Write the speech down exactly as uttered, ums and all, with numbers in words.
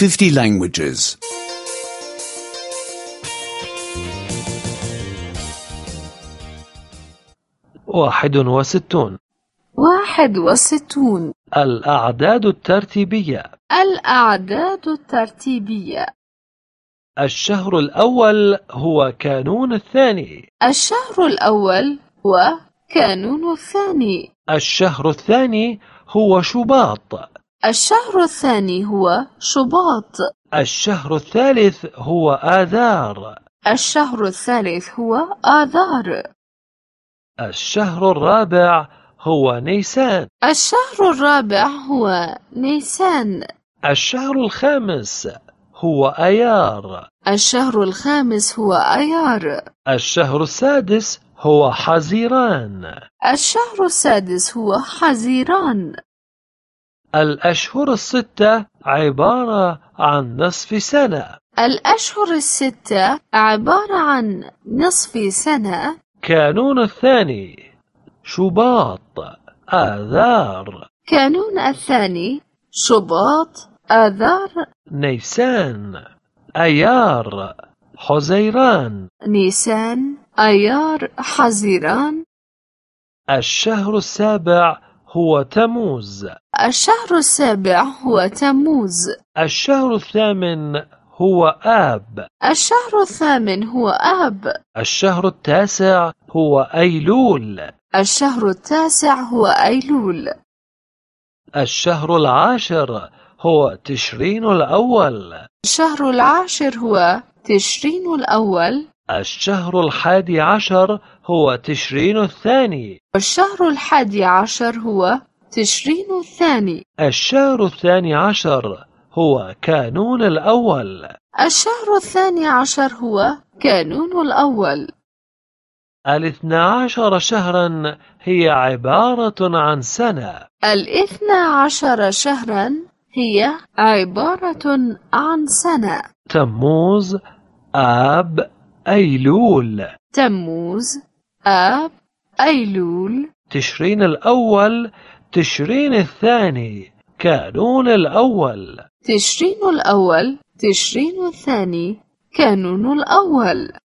fifty languages. واحد وستون. واحد وستون. الأعداد الترتيبية. الأعداد الترتيبية. الشهر الأول هو كانون الثاني. الشهر الأول هو كانون الثاني. الشهر الثاني هو شباط. الشهر الثاني هو شباط. الشهر الثالث هو آذار. الشهر الثالث هو آذار. الشهر الرابع هو نيسان. الشهر الرابع هو نيسان. الشهر الخامس هو أيار. الشهر الخامس هو أيار. الشهر السادس هو حزيران. الشهر السادس هو حزيران. الأشهر الستة عبارة عن نصف سنة. الأشهر الستة عبارة عن نصف سنة. كانون الثاني شباط آذار. كانون الثاني شباط آذار. نيسان أيار حزيران. نيسان أيار حزيران. الشهر السابع هو تموز. الشهر السابع هو تموز. الشهر الثامن هو آب. الشهر الثامن هو آب. الشهر التاسع هو أيلول. الشهر التاسع هو أيلول. الشهر العاشر هو تشرين الأول. الشهر العاشر هو تشرين الأول. الشهر الحادي عشر هو تشرين الثاني. الشهر الحادي عشر هو تشرين الثاني. الشهر الثاني عشر هو كانون الأول. الشهر الثاني عشر هو كانون الأول. الاثنى عشر شهرا هي عبارة عن سنة. الاثنى عشر شهرا هي عبارة عن سنة. تموز آب أيلول. تموز آب أيلول. تشرين الأول تشرين الثاني كانون الأول. تشرين الأول تشرين الثاني كانون الأول.